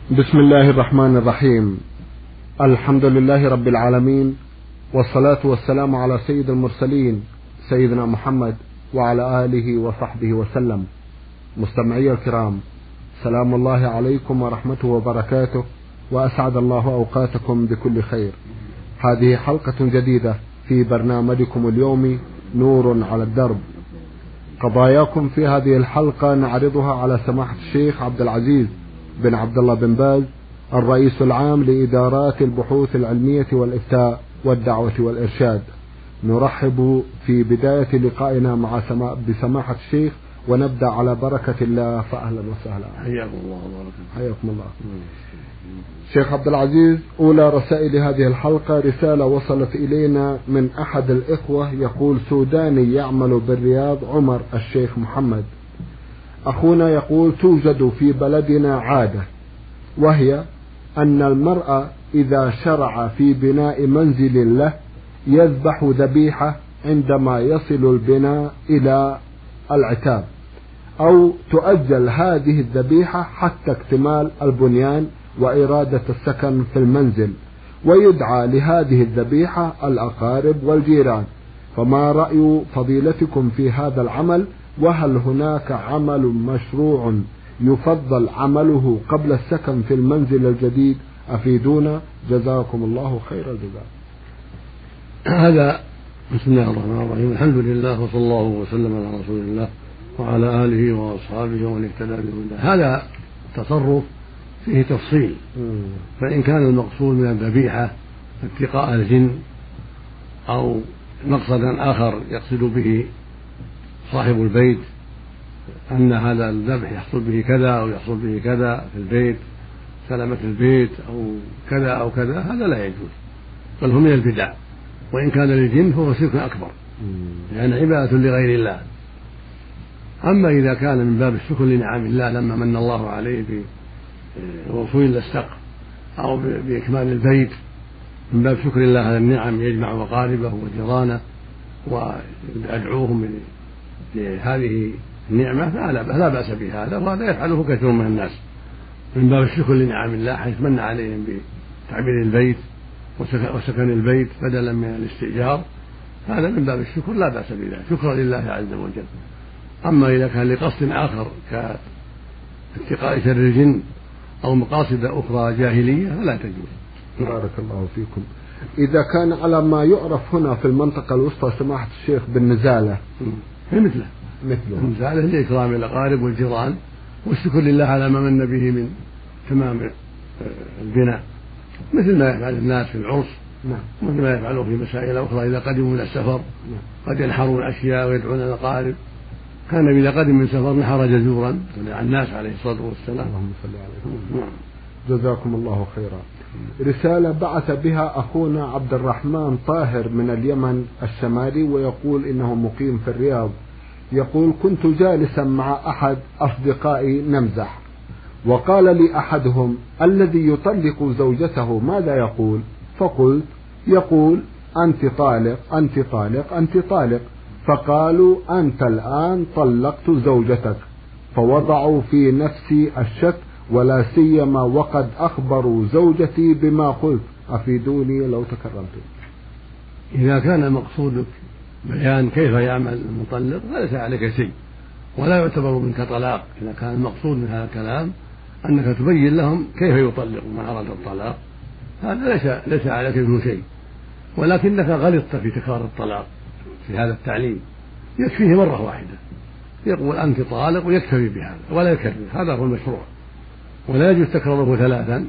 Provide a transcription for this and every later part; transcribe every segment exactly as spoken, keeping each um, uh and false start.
بسم الله الرحمن الرحيم. الحمد لله رب العالمين، والصلاة والسلام على سيد المرسلين سيدنا محمد وعلى آله وصحبه وسلم. مستمعي الكرام، سلام الله عليكم ورحمته وبركاته، وأسعد الله أوقاتكم بكل خير. هذه حلقة جديدة في برنامجكم اليومي نور على الدرب. قضاياكم في هذه الحلقة نعرضها على سماحة الشيخ عبد العزيز بن عبد الله بن باز، الرئيس العام لإدارات البحوث العلمية والإفتاء والدعوة والإرشاد. نرحب في بداية لقائنا مع سما... بسماحة الشيخ، ونبدأ على بركة الله، فأهلا وسهلا. حياكم الله وبارك حياكم الله. شيخ عبد العزيز، أولى رسائل هذه الحلقة رسالة وصلت إلينا من أحد الإخوة يقول: سوداني يعمل بالرياض، عمر الشيخ محمد. أخونا يقول: توجد في بلدنا عادة، وهي أن المرأة إذا شرع في بناء منزل له يذبح ذبيحة عندما يصل البناء إلى العتاب، أو تؤجل هذه الذبيحة حتى اكتمال البنيان وإرادة السكن في المنزل، ويدعى لهذه الذبيحة الأقارب والجيران. فما رأي فضيلتكم في هذا العمل؟ وهل هناك عمل مشروع يفضل عمله قبل السكن في المنزل الجديد؟ أفيدونا، جزاكم الله خير الجزاء. هذا بسم الله الرحمن الرحيم، الحمد لله، وصلى الله وسلم على رسول الله وعلى آله وأصحابه ومن اهتدى بهداه. هذا تصرف فيه تفصيل، فإن كان المقصود من الذبيحة اتقاء الجن أو مقصدا آخر يقصد به صاحب البيت أن هذا الذبح يحصل به كذا أو يحصل به كذا في البيت، سلامة البيت أو كذا أو كذا، هذا لا يجوز، بل هو من البدع. وإن كان للجن فهو شرك أكبر، لأن يعني عبادة لغير الله. أما إذا كان من باب الشكر لنعم الله لما من الله عليه بوصول إلى السقف أو بإكمال البيت، من باب شكر الله على النعم، يجمع مقاربه وجيرانه ويدعوهم لهذه النعمة، فلا بأس بهذا، وهذا يفعله كثير من الناس من باب الشكر لنعم الله، حيث من عليهم بتعبير البيت وسكن البيت بدلا من الاستئجار. هذا من باب الشكر، لا بأس بذلك، شكرا لله عز وجل. أما إذا كان لقصد آخر كاتقاء شر الجن أو مقاصد أخرى جاهلية فلا تجوز. بارك الله فيكم. إذا كان على ما يعرف هنا في المنطقة الوسطى سماحة الشيخ بالنزالة، هي مثله مثله النزالة لإكرام الأقارب والجيران والشكر لله على ما من به من تمام البناء، مثل ما يفعل الناس في العرس، مثل ما يفعلوا في مسائل أخرى إذا قدموا من السفر قد ينحرون أشياء ويدعون الأقارب. كان إذا قدم من سفر نحر جزورا على الناس عليه الصلاة والسلام. اللهم صل عليه. جزاكم الله خيرا. رسالة بعث بها أخونا عبد الرحمن طاهر من اليمن الشمالي، ويقول إنه مقيم في الرياض. يقول: كنت جالسا مع أحد أصدقائي نمزح، وقال لي أحدهم: الذي يطلق زوجته ماذا يقول؟ فقلت: يقول أنت طالق أنت طالق أنت طالق. فقالوا: أنت الآن طلقت زوجتك. فوضعوا في نفسي الشك، ولا سيما وقد أخبروا زوجتي بما قلت. أفيدوني لو تكرمتم. إذا كان مقصودك بيان كيف يعمل المطلق فليس عليك شيء، ولا يعتبر منك طلاق. إذا كان المقصود من هذا الكلام أنك تبين لهم كيف يطلق من أراد الطلاق، هذا ليس ليس عليك منه شيء، ولكنك غلطت في تكرار الطلاق في هذا التعليم. يكفيه مرة واحدة، يقول أنت طالق ويكتفي بهذا ولا يكرر، هذا هو المشروع، ولا يجوز تكرره ثلاثا،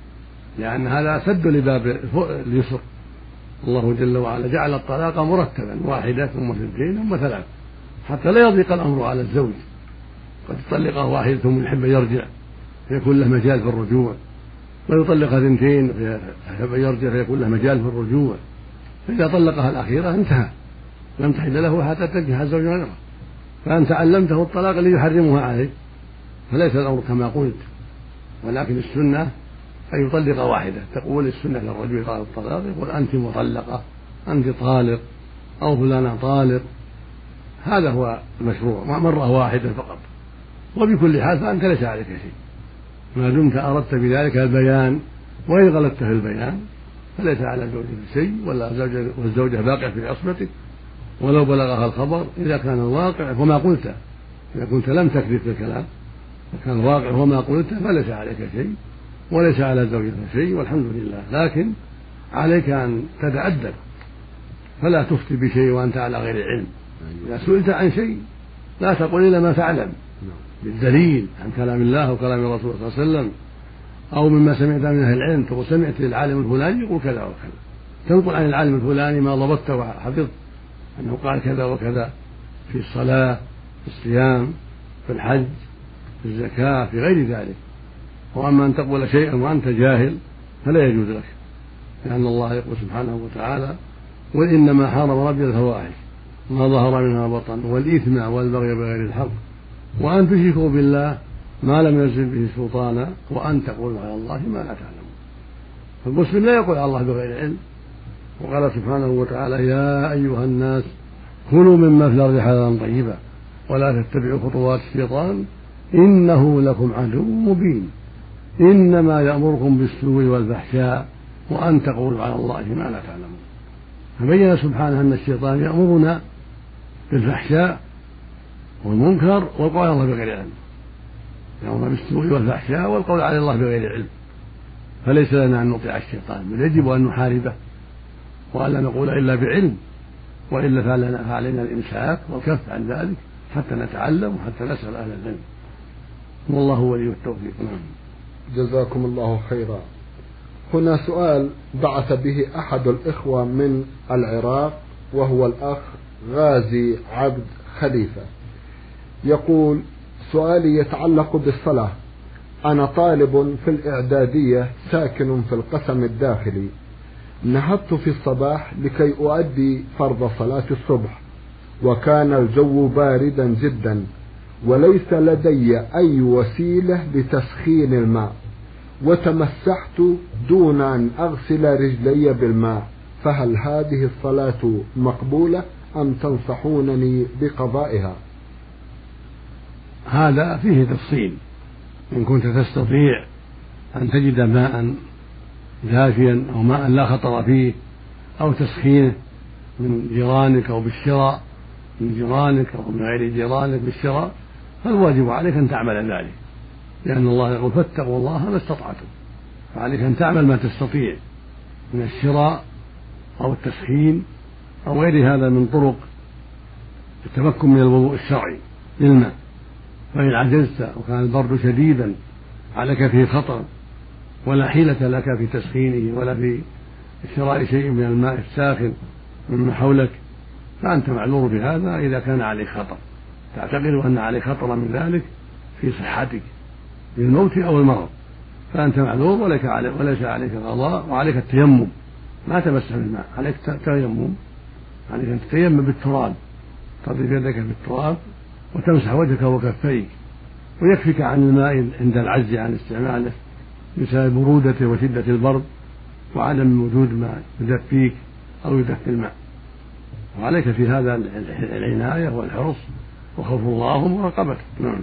لأن هذا سد لباب اليسر. الله جل وعلا جعل الطلاق مرتبا، واحدة ثم اثنتين ثم ثلاث، حتى لا يضيق الأمر على الزوج. قد يطلقها واحدة ثم يحب يرجع فيكون له مجال في الرجوع، ويطلقها اثنتين فيحب يرجع فيكون له مجال في الرجوع. فإذا طلقها الأخيرة انتهى، لم تحل له حتى تنكح زوج غيره، فأنت علمته الطلاق الذي يحرمها عليه، فليس الأمر كما قلت. ولكن السنة أن يطلق واحدة. تقول السنة للرجل قال الطلاق يقول أنت مطلقة أنت طالق أو فلانة طالق، هذا هو المشروع، مرة واحدة فقط. وبكل حال فأنت ليس عليك شيء، ما دمت أردت بذلك البيان، وإن غلطت في البيان فليس على زوجك شيء، ولا زوجة والزوجة باقية في عصمتك ولو بلغها الخبر، إذا كان الواقع هو ما قلته. إذا كنت لم تكذب في الكلام فكان الواقع هو ما قلته فليس عليك شيء وليس على زوجك شيء، والحمد لله. لكن عليك أن تتأدب، فلا تفتي بشيء وأنت على غير علم. إذا سئلت عن شيء لا تقل إلا ما تعلم بالدليل عن كلام الله وكلام الرسول صلى الله عليه وسلم، أو مما سمعت من أهل العلم. تقول سمعت للعالم الفلاني يقول كذا وكذا، تنقل عن العالم الفلاني ما ضبطته وحفظت أنه قال كذا وكذا في الصلاة، في الصيام، في الحج، في الزكاة، في غير ذلك. وأما أن تقول شيئا وأنت جاهل فلا يجوز لك، لأن الله يقول سبحانه وتعالى: قل إنما حرم ربي الفواحش ما ظهر منها وبطن والإثم والبغي بغير الحق وأن تشركوا بالله ما لم ينزل به سلطانا وأن تقولوا على الله ما لا تعلمون. فالمسلم لا يقول على الله بغير علم. وقال سبحانه وتعالى: يا أيها الناس كلوا مما في الأرض حلالا طيبا ولا تتبعوا خطوات الشيطان إنه لكم عدو مبين إنما يأمركم بالسوء والفحشاء وأن تقولوا على الله ما لا تعلمون. فبين سبحانه أن الشيطان يأمرنا بالفحشاء والمنكر والقول على الله بغير علم، يأمرنا بالسوء والفحشاء والقول على الله بغير علم. فليس لنا أن نطيع الشيطان، بل يجب أن نحاربه وألا نقول إلا بعلم، وإلا فعلينا الإمساك والكف عن ذلك حتى نتعلم وحتى نسأل أهل العلم، والله ولي التوفيق. جزاكم الله خيرا. هنا سؤال بعث به أحد الإخوة من العراق، وهو الأخ غازي عبد خليفة، يقول: سؤالي يتعلق بالصلاة. أنا طالب في الإعدادية ساكن في القسم الداخلي. نهضت في الصباح لكي أؤدي فرض صلاة الصبح، وكان الجو باردا جدا وليس لدي أي وسيلة لتسخين الماء، وتمسحت دون أن أغسل رجلي بالماء، فهل هذه الصلاة مقبولة أم تنصحونني بقضائها؟ هذا فيه تفصيل. إن كنت تستطيع أن تجد ماء دافيا أو ماء لا خطر فيه أو تسخينه من جيرانك أو بالشراء من جيرانك أو من غير جيرانك بالشراء، فالواجب عليك أن تعمل ذلك، لأن الله يقول: فاتقوا الله ما استطعتم. فعليك أن تعمل ما تستطيع من الشراء أو التسخين أو غير هذا من طرق التمكن من الوضوء الشرعي للماء. فإن عجزت وكان البرد شديدا عليك فيه خطر ولا حيلة لك في تسخينه ولا في شراء شيء من الماء الساخن مما حولك، فأنت معذور بهذا. إذا كان عليك خطر تعتقد أن عليك خطر من ذلك في صحتك بالموت أو المرض، فأنت معذور وليس عليك وليس عليك قضاء، وعليك التيمم. ما تمسح بالماء، عليك التيمم، عليك أن تتيمم بالتراب، تضرب يدك بالتراب وتمسح وجهك وكفيك، ويكفيك عن الماء عند العجز عن استعماله بسبب برودته وشدة البرد وعدم وجود ما يدفيك أو يدفي الماء. وعليك في هذا العناية والحرص وخوف الله ومراقبته. نعم.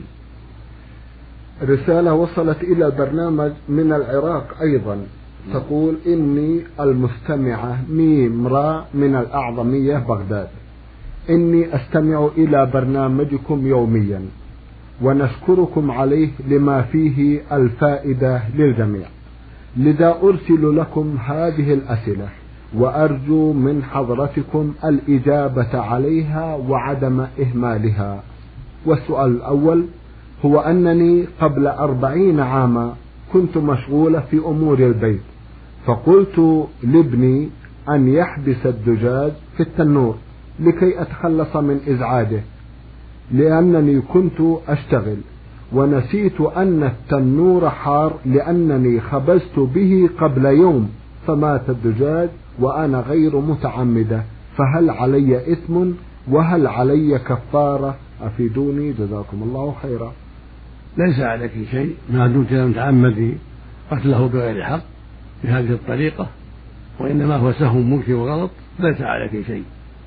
رسالة وصلت إلى البرنامج من العراق أيضا، تقول: إني المستمعة ميم راء من الأعظمية بغداد، إني أستمع إلى برنامجكم يوميا ونشكركم عليه لما فيه الفائدة للجميع، لذا أرسل لكم هذه الأسئلة وأرجو من حضرتكم الإجابة عليها وعدم إهمالها. والسؤال الأول هو أنني قبل أربعين عاما كنت مشغولة في أمور البيت، فقلت لابني أن يحبس الدجاج في التنور لكي أتخلص من إزعاجه، لأنني كنت أشتغل ونسيت أن التنور حار لأنني خبزت به قبل يوم فمات الدجاج وأنا غير متعمدة، فهل علي إثم وهل علي كفارة؟ أفيدوني جزاكم الله خيرا. ليس عليك شيء ما دمت لم تعمدي قتله بغير حق بهذه الطريقة، وإنما هو سهو ممكن وغلط، ليس عليك شيء.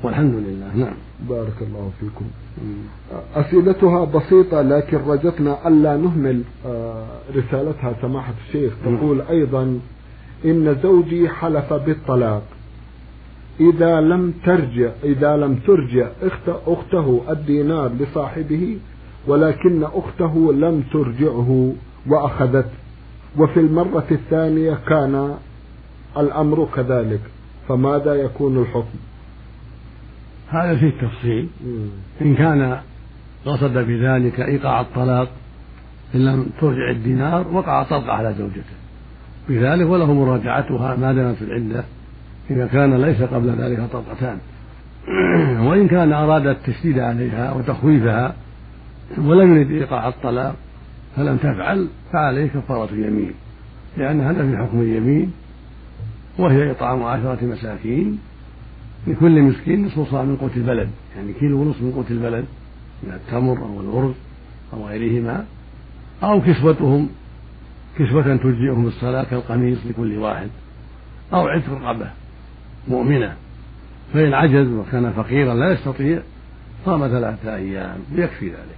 والحمد لله. نعم. بارك الله فيكم. أسئلتها بسيطة لكن رجتنا ألا نهمل رسالتها سماحة الشيخ. تقول أيضا إن زوجي حلف بالطلاق إذا لم ترجع إذا لم ترجع أخته الدينار لصاحبه، ولكن أخته لم ترجعه وأخذت، وفي المرة الثانية كان الأمر كذلك، فماذا يكون الحكم؟ هذا فيه تفصيل. إن كان قصد بذلك إيقاع الطلاق إن لم ترجع الدينار وقع طلق على زوجته بذلك، وله مراجعتها ما دامت في العدة إذا كان ليس قبل ذلك طلقتان. وإن كان أراد التشديد عليها وتخويفها ولم يرد إيقاع الطلاق فلم تفعل فعليه كفارة اليمين، لأن هذا في حكم اليمين، وهي إطعام عشرة مساكين لكل مسكين نصف صاع من قوت البلد، يعني كيلو ونصف من قوت البلد من التمر أو الأرز أو غيرهما، أو كسوتهم كسوة تجزئهم الصلاة كالقميص لكل واحد، أو عتق رقبة مؤمنة. فإن عجز وكان فقيرا لا يستطيع صام ثلاثة أيام يكفي ذلك.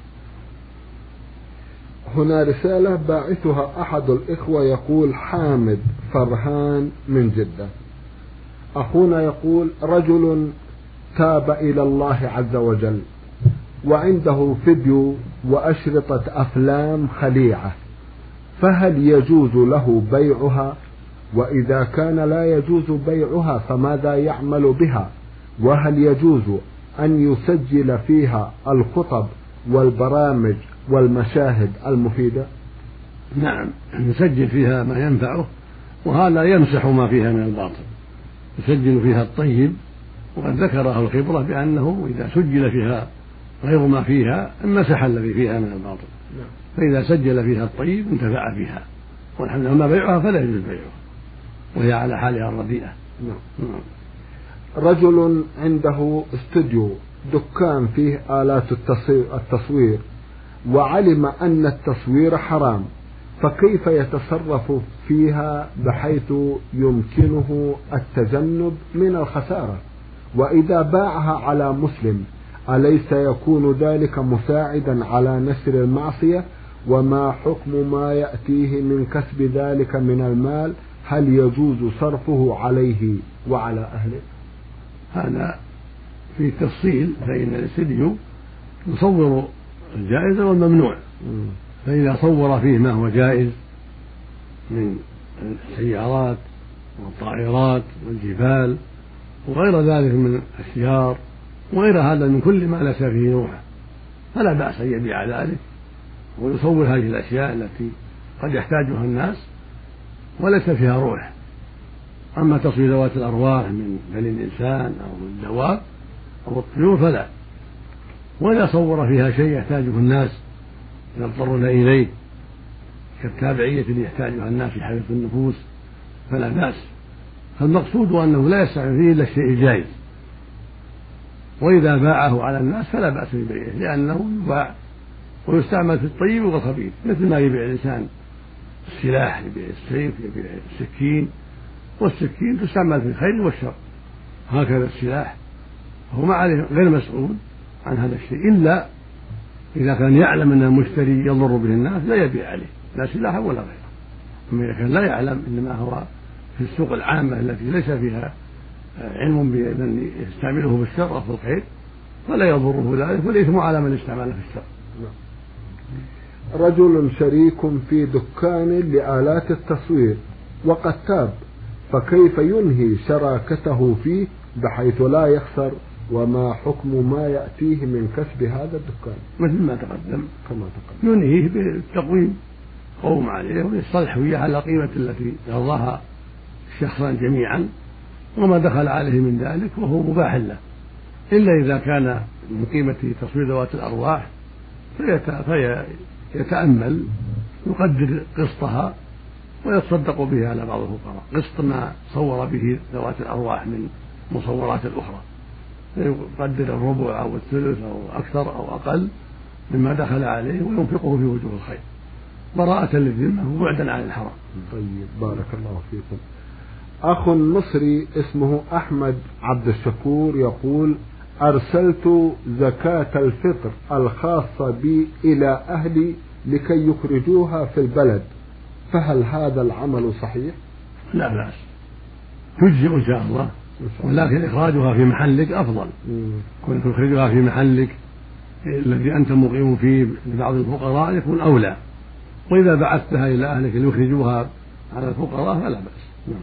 هنا رسالة باعثها أحد الإخوة يقول حامد فرهان من جدة. أخونا يقول رجل تاب إلى الله عز وجل وعنده فيديو وأشرطة أفلام خليعة، فهل يجوز له بيعها؟ وإذا كان لا يجوز بيعها فماذا يعمل بها؟ وهل يجوز أن يسجل فيها الخطب والبرامج والمشاهد المفيدة؟ نعم، يسجل فيها ما ينفعه، وهذا يمسح ما فيها من الباطل، يسجل فيها الطيب، وقد ذكره الخبرة بأنه إذا سجل فيها غير ما فيها مسح الذي فيها من الباطل. فإذا سجل فيها الطيب انتفع بها، والحمد لله. أما بيعها فلا يجوز بيعها وهي على حالها الرديئة. نعم. رجل عنده استوديو دكان فيه آلات التصوير وعلم أن التصوير حرام، فكيف يتصرف فيها بحيث يمكنه التجنب من الخسارة؟ وإذا باعها على مسلم أليس يكون ذلك مساعدا على نشر المعصية؟ وما حكم ما يأتيه من كسب ذلك من المال؟ هل يجوز صرفه عليه وعلى أهله؟ هذا في تفصيل، فإن الاستديو يصور الجائز والممنوع، فإذا صور فيه ما هو جائز من السيارات والطائرات والجبال وغير ذلك من الأشجار وغير هذا من كل ما ليس فيه روح فلا بأس أن يبيع ذلك ويصور هذه الأشياء التي قد يحتاجها الناس وليس فيها روح. أما تصوير ذوات الأرواح من بني الإنسان أو الدواب أو الطيور فلا. وإذا صور فيها شيء يحتاجه الناس يضطرون إليه كالتابعية اللي يحتاجها الناس في حياة النفوس فلا بأس. فالمقصود أنه لا يستعمل فيه إلا الشيء الجائز، وإذا باعه على الناس فلا بأس ببيعه، لأنه يباع ويستعمل في الطيب والخبيث، مثل ما يبيع الإنسان السلاح، يبيع السيف، يبيع السكين، والسكين تستعمل في الخير والشر، هكذا السلاح. هو ما عليه غير مسؤول عن هذا الشيء إلا إذا كان يعلم أن المشتري يضر به الناس لا يبيع عليه لا سلاح ولا غيره. أما إذا كان لا يعلم إنما هو في السوق العامة التي ليس فيها علم بمن يستعمله بالشر أو في الخير فلا يضره ذلك، والإثم على من استعمله في الشر. رجل شريك في دكان لآلات التصوير وقد تاب، فكيف ينهي شراكته فيه بحيث لا يخسر؟ وما حكم ما يأتيه من كسب هذا الدكان؟ مثل ما تقدم كما تقدم ينهيه بالتقويم قوم عليه ويصلح وياه على قيمة التي يرضاها الشخصان جميعا، وما دخل عليه من ذلك وهو مباح له، إلا إذا كان من قيمة تصوير ذوات الأرواح فيتأمل يقدر قسطها ويتصدق به على بعض الفقراء، قسط ما صور به ذوات الأرواح من مصورات الأخرى، يقدر الربع أو الثلث أو أكثر أو أقل مما دخل عليه وينفقه في وجوه الخير براءة للذمة وبعدا عن الحرام. طيب بارك الله فيكم. أخ مصري اسمه أحمد عبد الشكور يقول أرسلت زكاة الفطر الخاصة بي إلى أهلي لكي يخرجوها في البلد، فهل هذا العمل صحيح؟ لا بأس، تجزئ إن شاء الله، ولكن إخراجها في محلك أفضل. كنت تخرجها في محلك الذي أنت مقيم فيه لبعض الفقراء يكون أولى، وإذا بعثتها إلى أهلك ليخرجوها على الفقراء فلا بأس.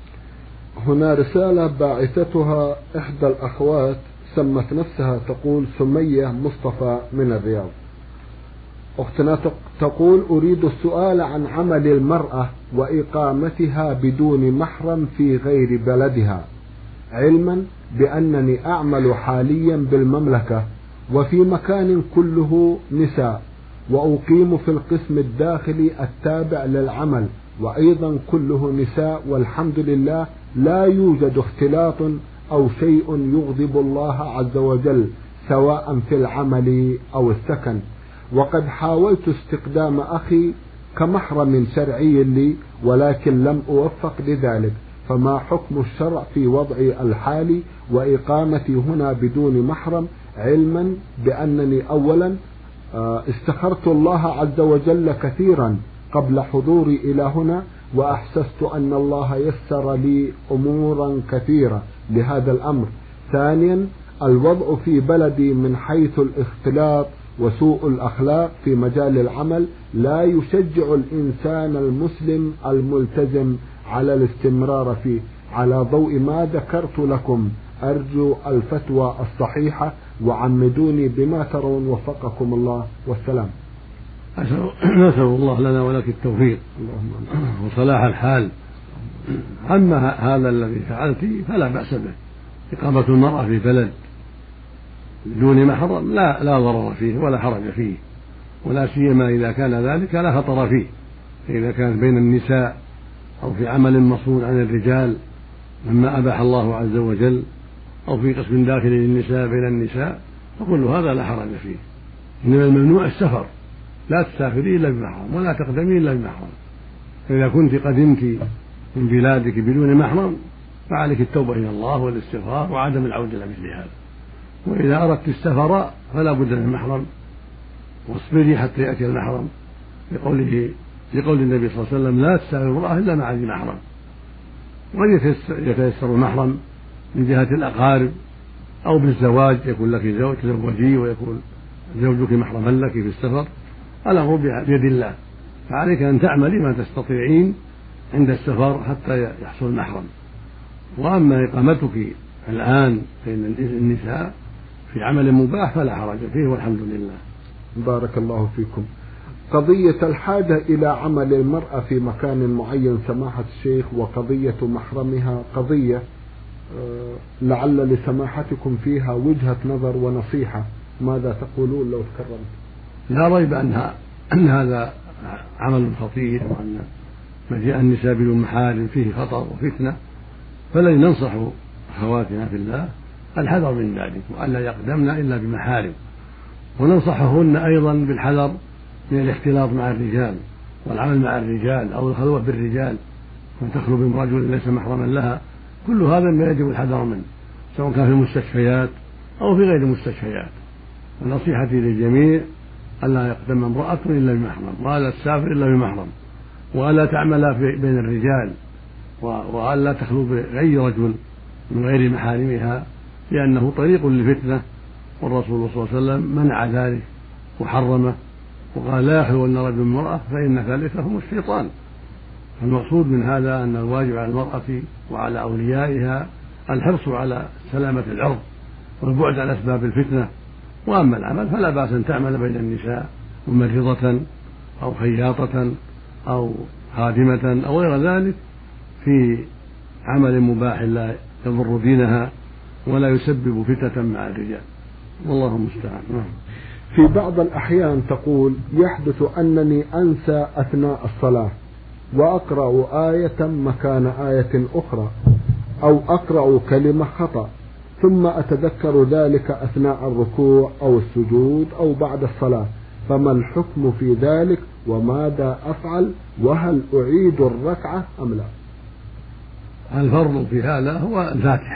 هنا رسالة باعثتها إحدى الأخوات سمت نفسها تقول سمية مصطفى من الرياض. أختنا تقول أريد السؤال عن عمل المرأة وإقامتها بدون محرم في غير بلدها، علما بأنني أعمل حاليا بالمملكة وفي مكان كله نساء، وأقيم في القسم الداخلي التابع للعمل وأيضا كله نساء، والحمد لله لا يوجد اختلاط أو شيء يغضب الله عز وجل سواء في العمل أو السكن. وقد حاولت استقدام أخي كمحرم شرعي لي ولكن لم أوفق لذلك، فما حكم الشرع في وضعي الحالي وإقامتي هنا بدون محرم، علما بأنني أولا استخرت الله عز وجل كثيرا قبل حضوري إلى هنا، وأحسست أن الله يسر لي أمورا كثيرة لهذا الأمر. ثانيا الوضع في بلدي من حيث الاختلاط وسوء الأخلاق في مجال العمل لا يشجع الإنسان المسلم الملتزم على الاستمرار فيه، على ضوء ما ذكرت لكم أرجو الفتوى الصحيحة وعمدوني بما ترون وفقكم الله، والسلام. نسأل الله لنا ولك التوفيق وصلاح الحال. أما هذا الذي فعلت فلا بأس به، إقامة المرأة في بلد بدون محرم لا لا ضرر فيه ولا حرج فيه، ولا سيما إذا كان ذلك لا خطر فيه. إذا كان بين النساء أو في عمل مصون عن الرجال مما أباح الله عز وجل، أو في قسم داخلي للنساء بين النساء، فكل هذا لا حرج فيه. إنما الممنوع السفر، لا تسافري إلا بمحرم ولا تقدمي إلا بمحرم. فإذا كنت قدمت من بلادك بدون محرم فعليك التوبة إلى الله والاستغفار وعدم العودة إلى مثل هذا. وإذا أردت السفر فلا بد من محرم، واصبري حتى يأتي المحرم، لقوله لقول النبي صلى الله عليه وسلم لا تسافر امرأة إلا مع ذي محرم. وقد يتيسر المحرم من جهة الأقارب أو بالزواج، يكون لك زوج تزوجي ويكون زوجك محرما لك في السفر، الأمر بيد الله، فعليك أن تعملي ما تستطيعين عند السفر حتى يحصل المحرم. وأما إقامتك الآن بين النساء في عمل مباح فلا حرج فيه والحمد لله. بارك الله فيكم. قضية الحاجة إلى عمل المرأة في مكان معين سماحة الشيخ وقضية محرمها قضية لعل لسماحتكم فيها وجهة نظر ونصيحة، ماذا تقولون لو تكرمت؟ لا ريب أنها أن هذا عمل خطير، وأن مجيء النساء بدون محارم فيه خطر وفتنة، فالذي ننصح أخواتنا في الله الحذر من ذلك، وألا يقدمن إلا بمحارم، وننصحهن أيضا بالحذر من الاختلاط مع الرجال والعمل مع الرجال أو الخلوة بالرجال، وتخلو برجل ليس محرما لها. كل هذا ما يجب الحذر منه، سواء كان في المستشفيات أو في غير المستشفيات. ونصيحتي للجميع ألا يقدم امرأة إلا بمحرم، وألا تسافر إلا بمحرم، وألا تعمل بين الرجال، وألا تخلو بأي رجل من غير محارمها، لأنه طريق للفتنة، والرسول صلى الله عليه وسلم منع ذلك وحرمه، وقال لا يخلون رجل بامرأة فإن ثالثهم الشيطان. المقصود من هذا أن الواجب على المرأة وعلى أوليائها الحرص على سلامة العرض والبعد عن أسباب الفتنة. وأما العمل فلا بأس أن تعمل بين النساء ممرضة أو خياطة أو خادمة أو غير ذلك في عمل مباح لا يضر دينها ولا يسبب فتنة مع الرجال، والله المستعان. في بعض الأحيان تقول يحدث أنني أنسى أثناء الصلاة وأقرأ آية مكان آية أخرى، أو أقرأ كلمة خطأ، ثم أتذكر ذلك أثناء الركوع أو السجود أو بعد الصلاة، فما الحكم في ذلك وماذا أفعل؟ وهل أعيد الركعة أم لا؟ الفرض في هذا هو الفاتحة،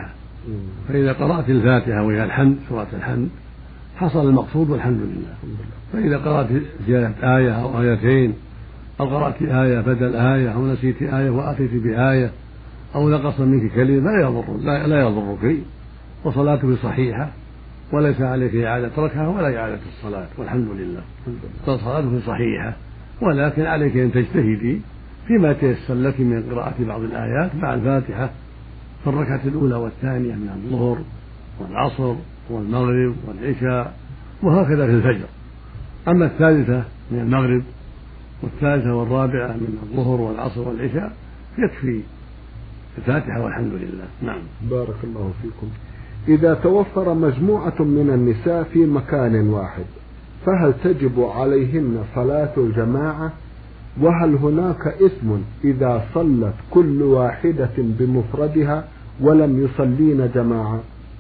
فإذا قرأت الفاتحة وهي الحمد سورة الحمد حصل المقصود والحمد لله. فإذا قرأت زيادة آية أو آيتين أو قرأت آية بدل آية أو نسيت آية وأتيت بآية أو نقص منك كلمة لا يضر لا, لا يضرك، وصلاتك صحيحة وليس عليك إعادة ركعة ولا إعادة الصلاة والحمد لله، فصلاتك صحيحة، ولكن عليك أن تجتهدي فيما تيسر لك من قراءة بعض الآيات مع الفاتحة في الركعة الأولى والثانية من الظهر والعصر والمغرب والعشاء، وهكذا في الفجر. أما الثالثة من المغرب والثالثة والرابعة من الظهر والعصر والعشاء يكفي الفاتحة والحمد لله. نعم. بارك الله فيكم. إذا توفر مجموعة من النساء في مكان واحد فهل تجب عليهن صلاة الجماعة؟ وهل هناك إثم إذا صلت كل واحدة بمفردها ولم يصلين جماعة؟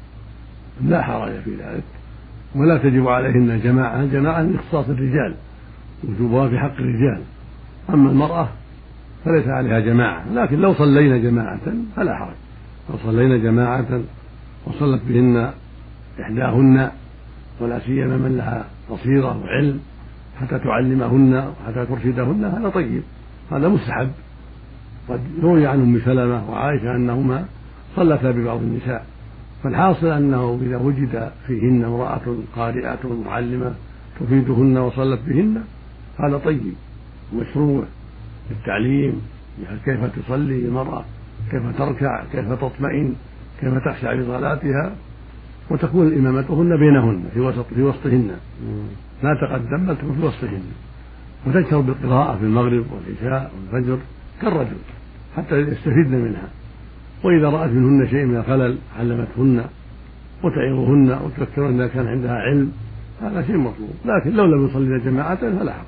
لا حرج في ذلك، ولا تجب عليهن جماعة. الجماعة من اختصاص الرجال، وجوبها في حق الرجال. أما المرأة فليس عليها جماعة، لكن لو صلينا جماعة فلا حرج. لو صلينا جماعة وصلت بهن إحداهن، ولا سيما من لها بصيرة وعلم حتى تعلمهن وحتى ترشدهن، هذا طيب، هذا مستحب. قد روي عن أم سلمة وعائشة أنهما صلتا ببعض النساء، فالحاصل أنه إذا وجد فيهن امرأة قارئة معلمة تفيدهن وصلت بهن هذا طيب ومشروع للتعليم، كيف تصلي المرأة، كيف تركع، كيف تطمئن، كيف تخشع بصلاتها، وتكون إمامتهن بينهن في وسط في وسطهن، لا تقدم بل تكون في وسطهن، وتجهر بالقراءة في المغرب والعشاء والفجر كالرجل حتى يستفيدن منها. وإذا رأت منهن شيء من الخلل علمتهن وتعظهن وتذكرن إذا كان عندها علم، هذا شيء مطلوب. لكن لو لم يصلين جماعة فلا حرج،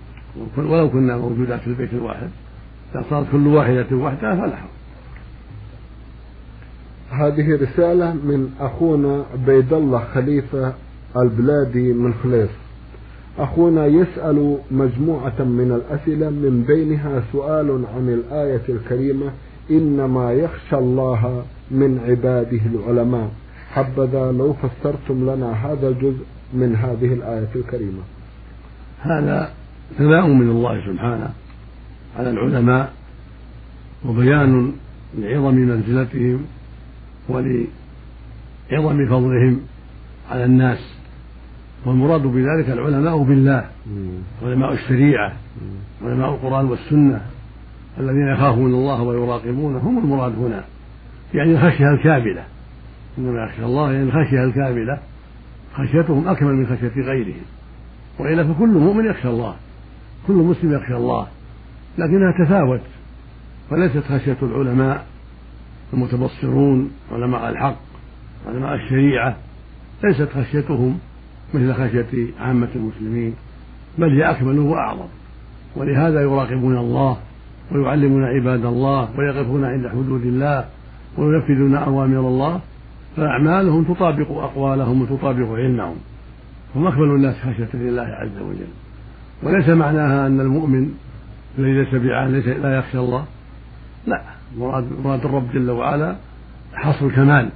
ولو كنا موجودات في البيت الواحد إذا صارت كل واحدة وحدها فلا حرج. هذه رسالة من أخونا عبيد الله خليفة البلادي من خليص. أخونا يسأل مجموعة من الأسئلة، من بينها سؤال عن الآية الكريمة إنما يخشى الله من عباده العلماء، حبذا لو فسرتم لنا هذا الجزء من هذه الآية الكريمة. هذا ثناء من الله سبحانه على العلماء، وبيان لعظم منزلتهم ولعظم فضلهم على الناس، والمراد بذلك العلماء بالله، علماء الشريعة، علماء القرآن والسنة، الذين يخافون الله ويراقبونه هم المراد هنا، يعني الخشية الكاملة. إنما يخشى الله يعني الخشية الكاملة، خشيتهم أكمل من خشية غيرهم، وإلا فكل مؤمن يخشى الله، كل مسلم يخشى الله، لكنها تفاوت. فليست خشية العلماء المتبصرون علماء الحق علماء الشريعة ليست خشيتهم مثل خشية عامة المسلمين، بل هي أكمل وأعظم، ولهذا يراقبون الله ويعلمون عباد الله ويقفون عند حدود الله وينفذون أوامر الله، فأعمالهم تطابق أقوالهم وتطابق علمهم، هم أكمل الناس خشية لله عز وجل. وليس معناها أن المؤمن الذي ليس بعالم ليس لا يخشى الله، لا، مراد الرب جل وعلا حصر الكمال،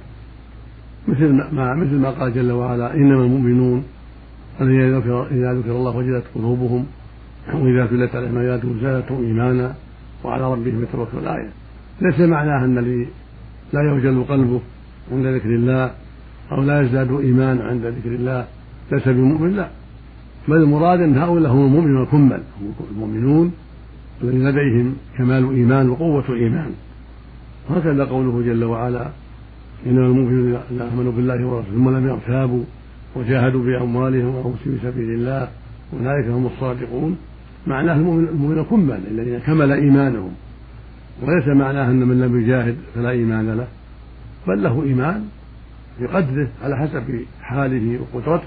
مثل ما مثل ما قال جل وعلا إنما المؤمنون الذين إذا ذكر الله وجلت قلوبهم وإذا تليت عليهم آياته زادتهم إيمانا وعلى ربهم يتوكلون. الآية ليس معناها أن الذي لا يوجل قلبه عند ذكر الله أو لا يزداد إيمان عند ذكر الله ليس بمؤمن، لا، بل المراد أن هؤلاء هم المؤمنون الكمل، هم المؤمنون الذين لديهم كمال إيمان وقوة إيمان. هكذا قوله جل وعلا إنما المؤمنون الذين آمنوا بالله ورسوله ثم لم يرتابوا وجاهدوا بأموالهم وأنفسهم في سبيل الله أولئك هم الصادقون. معناه المؤمن الكمل الذين كمل إيمانهم، وليس معناه أن من لم يجاهد فلا إيمان له، بل له إيمان بقدره على حسب حاله وقدرته.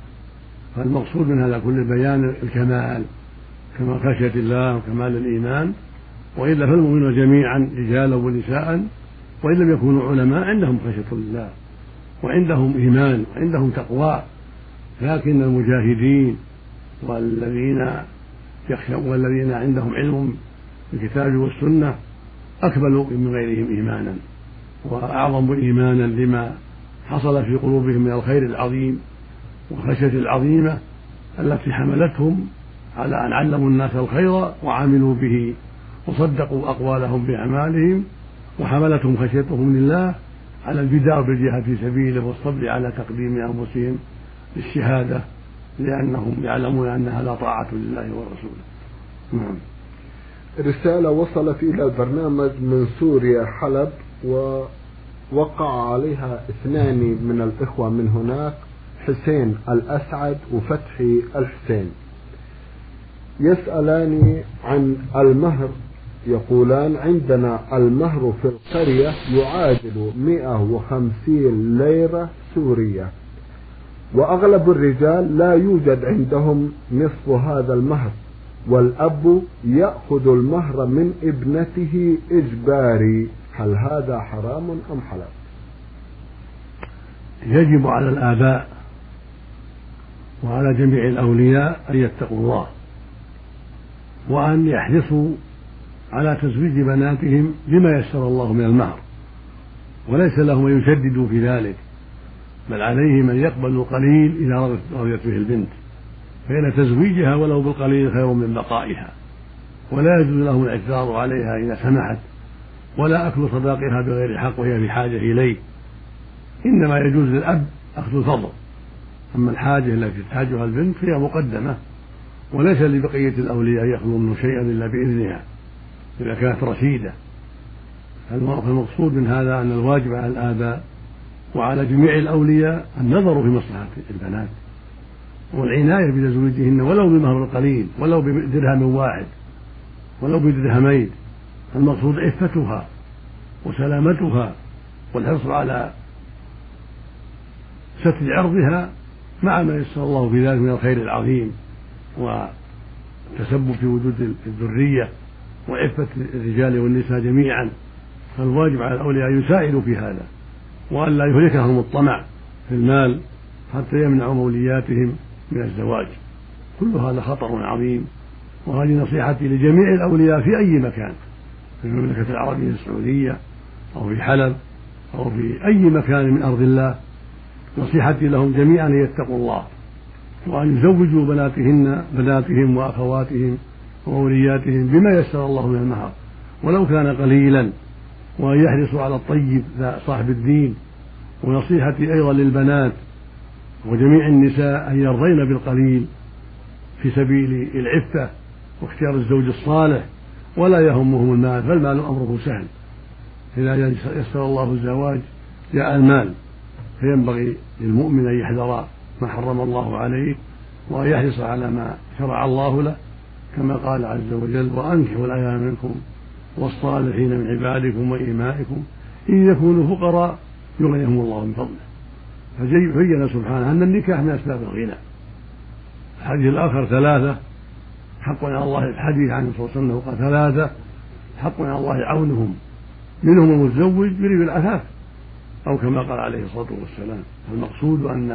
فالمقصود من هذا كل بيان الكمال، كما خشية الله وكمال الإيمان. وإلا فالمؤمنون جميعا رجالا ونساء وإن لم يكونوا علماء عندهم خشية الله وعندهم إيمان وعندهم تقوى، لكن المجاهدين والذين يخشون والذين عندهم علم بالكتاب والسنة أكملوا من غيرهم إيمانا، وأعظم إيمانا لما حصل في قلوبهم من الخير العظيم والخشية العظيمة التي حملتهم على أن علموا الناس الخير وعملوا به وصدقوا أقوالهم بأعمالهم، وحملتهم خشيتهم لله على البداء بالجهاد في سبيله والصبر على تقديم أنفسهم للشهادة، لأنهم يعلمون أنها لا طاعة لله ورسوله. نعم. رسالة وصلت إلى البرنامج من سوريا حلب، ووقع عليها اثنان من الإخوة من هناك، حسين الأسعد وفتحي الحسين، يسألان عن المهر. يقولان: عندنا المهر في القرية يعادل مئة وخمسين ليرة سورية، وأغلب الرجال لا يوجد عندهم نصف هذا المهر، والأب يأخذ المهر من ابنته إجباري، هل هذا حرام أم حلال؟ يجب على الآباء وعلى جميع الأولياء أن يتقوا الله، وأن يحرصوا على تزويج بناتهم بما يسر الله من المهر، وليس لهم أن يشددوا في ذلك، بل عليهم أن يقبلوا القليل إذا رضيت به البنت، فإن تزويجها ولو بالقليل خير من بقائها، ولا يجوز لهم الإكثار عليها إذا سمحت، ولا أكل صداقها بغير حق وهي بحاجة إليه، إنما يجوز للأب أخذ الفضل، أما الحاجة التي تحتاجها البنت فهي مقدمة، وليس لبقية الأولياء يأخذوا منه شيئا إلا بإذنها إذا كانت رشيدة. فالمقصود من هذا أن الواجب على الآباء وعلى جميع الأولياء النظر في مصلحة البنات والعناية بتزويجهن ولو بمهر قليل، ولو بدرهم واحد، ولو بدرهمين. المقصود عفتها وسلامتها والحرص على ستر عرضها مع ما يسر الله في ذلك من الخير العظيم والتسبب في وجود الذرية وعفة الرجال والنساء جميعا. فالواجب على الأولياء أن يساعدوا في هذا، وأن لا يهلكهم الطمع في المال حتى يمنعوا مولياتهم من الزواج. كل هذا خطر عظيم، وهذه نصيحتي لجميع الأولياء في أي مكان، في المملكة العربية السعودية أو في حلب أو في أي مكان من أرض الله. نصيحتي لهم جميعا أن يتقوا الله، وأن يزوجوا بناتهن بناتهم وأخواتهم وأولياتهم بما يسر الله من المهر ولو كان قليلا، وأن يحرصوا على الطيب صاحب الدين. ونصيحتي أيضا للبنات وجميع النساء أن يرضين بالقليل في سبيل العفة واختيار الزوج الصالح، ولا يهمهم المال، فالمال أمره سهل، إذا يسر الله الزواج جاء المال. فينبغي للمؤمن أن يحذر ما حرم الله عليه، وأن يحرص على ما شرع الله له، كما قال عز وجل: وأنكحوا الأيام منكم والصالحين من عبادكم وإمائكم إن يكونوا فقراء يغنيهم الله من فضله. فبين سبحانه أن النكاح من أسباب الغنى. الحديث الآخر ثلاثة حق على الله، الحديث عن صلى الله عليه وسلم قال: ثلاثة حق على الله عونهم، منهم المتزوج يريد العفاف، أو كما قال عليه الصلاة والسلام. المقصود أن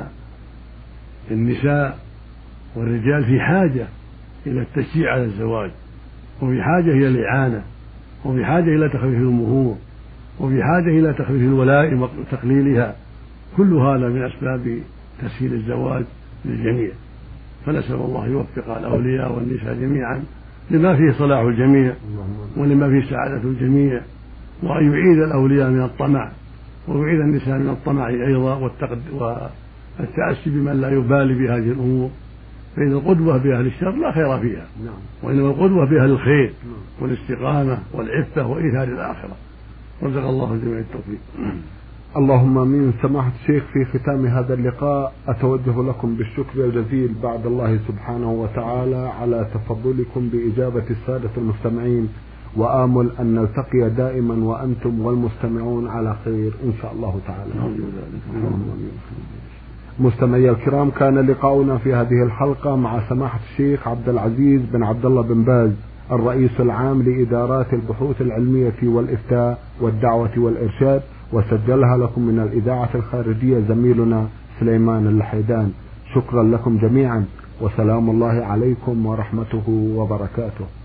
النساء والرجال في حاجة إلى التشجيع على الزواج، وفي حاجة إلى الإعانة، وفي حاجة إلى تخفيف المهور، وفي حاجة إلى تخفيف الولائم وتقليلها. كل هذا من أسباب تسهيل الزواج للجميع. فنسأل الله يوفق الأولياء والنساء جميعا لما فيه صلاح الجميع ولما فيه سعادة الجميع، وأن يعيد الأولياء من الطمع ويعيد النساء من الطمع أيضا والتأسي بمن لا يبالي بهذه الأمور، فإن القدوة بأهل الشر لا خير فيها، وإنما القدوة بأهل الخير والاستقامة والعفة وإيثار الآخرة. رزق الله الجميع التوفيق. اللهم امين. سماحة الشيخ، في ختام هذا اللقاء أتوجه لكم بالشكر الجزيل بعد الله سبحانه وتعالى على تفضلكم بإجابة السادة المستمعين، وآمل أن نلتقي دائما وأنتم والمستمعون على خير إن شاء الله تعالى. مستمعي الكرام، كان لقاؤنا في هذه الحلقة مع سماحة الشيخ عبد العزيز بن عبد الله بن باز، الرئيس العام لإدارات البحوث العلمية والإفتاء والدعوة والإرشاد، وسجلها لكم من الإذاعة الخارجية زميلنا سليمان اللحيدان. شكرا لكم جميعا، وسلام الله عليكم ورحمته وبركاته.